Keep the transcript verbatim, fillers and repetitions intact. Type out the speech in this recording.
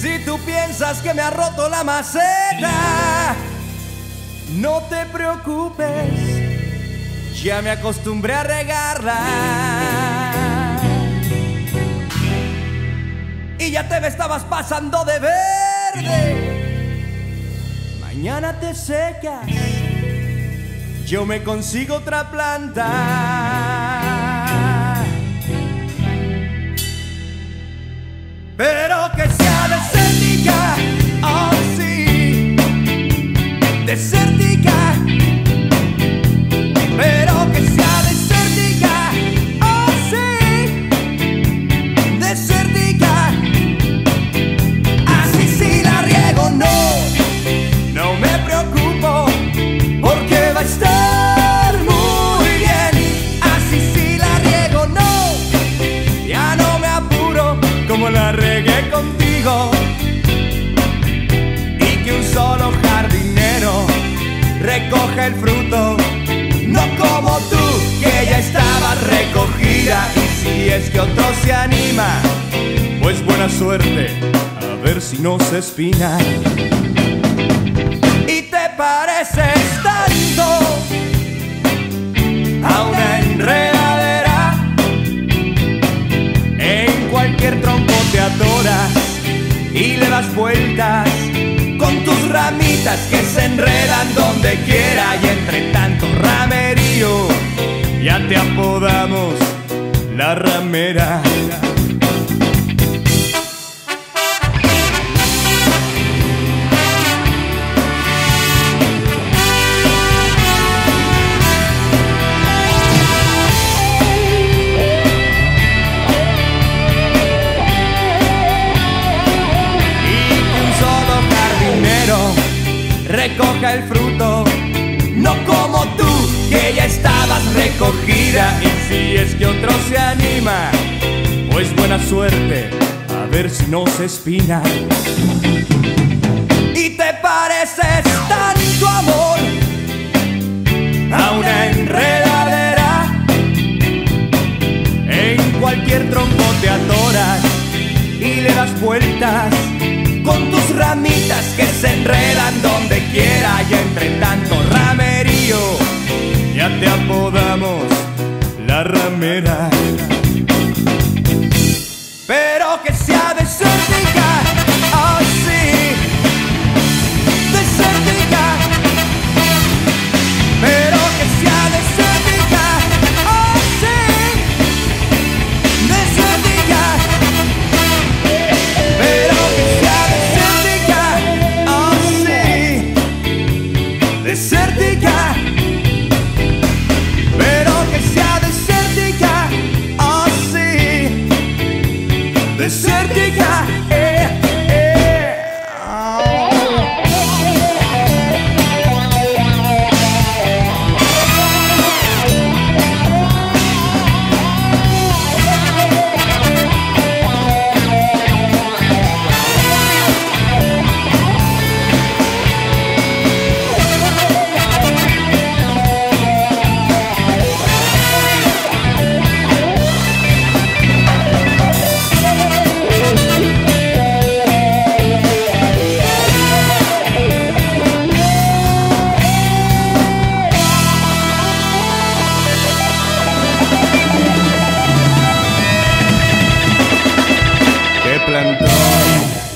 Si tú piensas que me ha roto la maceta, no te preocupes, ya me acostumbré a regarla. Y ya te me estabas pasando de verde. Mañana te secas, yo me consigo otra planta. Pero que sea desértica, oh sí, desértica. Pero que sea desértica, oh sí, desértica. Así si la riego no, no me preocupo, porque va a estar muy bien. Así si la riego no, ya no me apuro, como la regué contigo. Y que un solo jardinero recoge el fruto, no como tú, que ya estaba recogida. Y si es que otro se anima, pues buena suerte, a ver si no se espina. Y te pareces tanto a una enredadera, en cualquier tronco te atoras y le das vueltas con tus ramitas que se enredan donde quiera. Y entre tanto ramerío ya te apodamos la ramera. Recoja el fruto, no como tú, que ya estabas recogida. Y si es que otro se anima, pues buena suerte, a ver si no se espina. Y te pareces tanto, amor, a una enredadera, en cualquier tronco te atoras y le das vueltas con tus ramitas que se enredan donde quiera. Y entre tanto ramerío ya te apodamos la ramera. Pero que sea desértica, oh sí, desértica. Pero que sea desértica, oh sí, desértica. Pero que sea desértica, pero que sea desértica, oh sí, desértica, eh, eh. Oh. Plantón.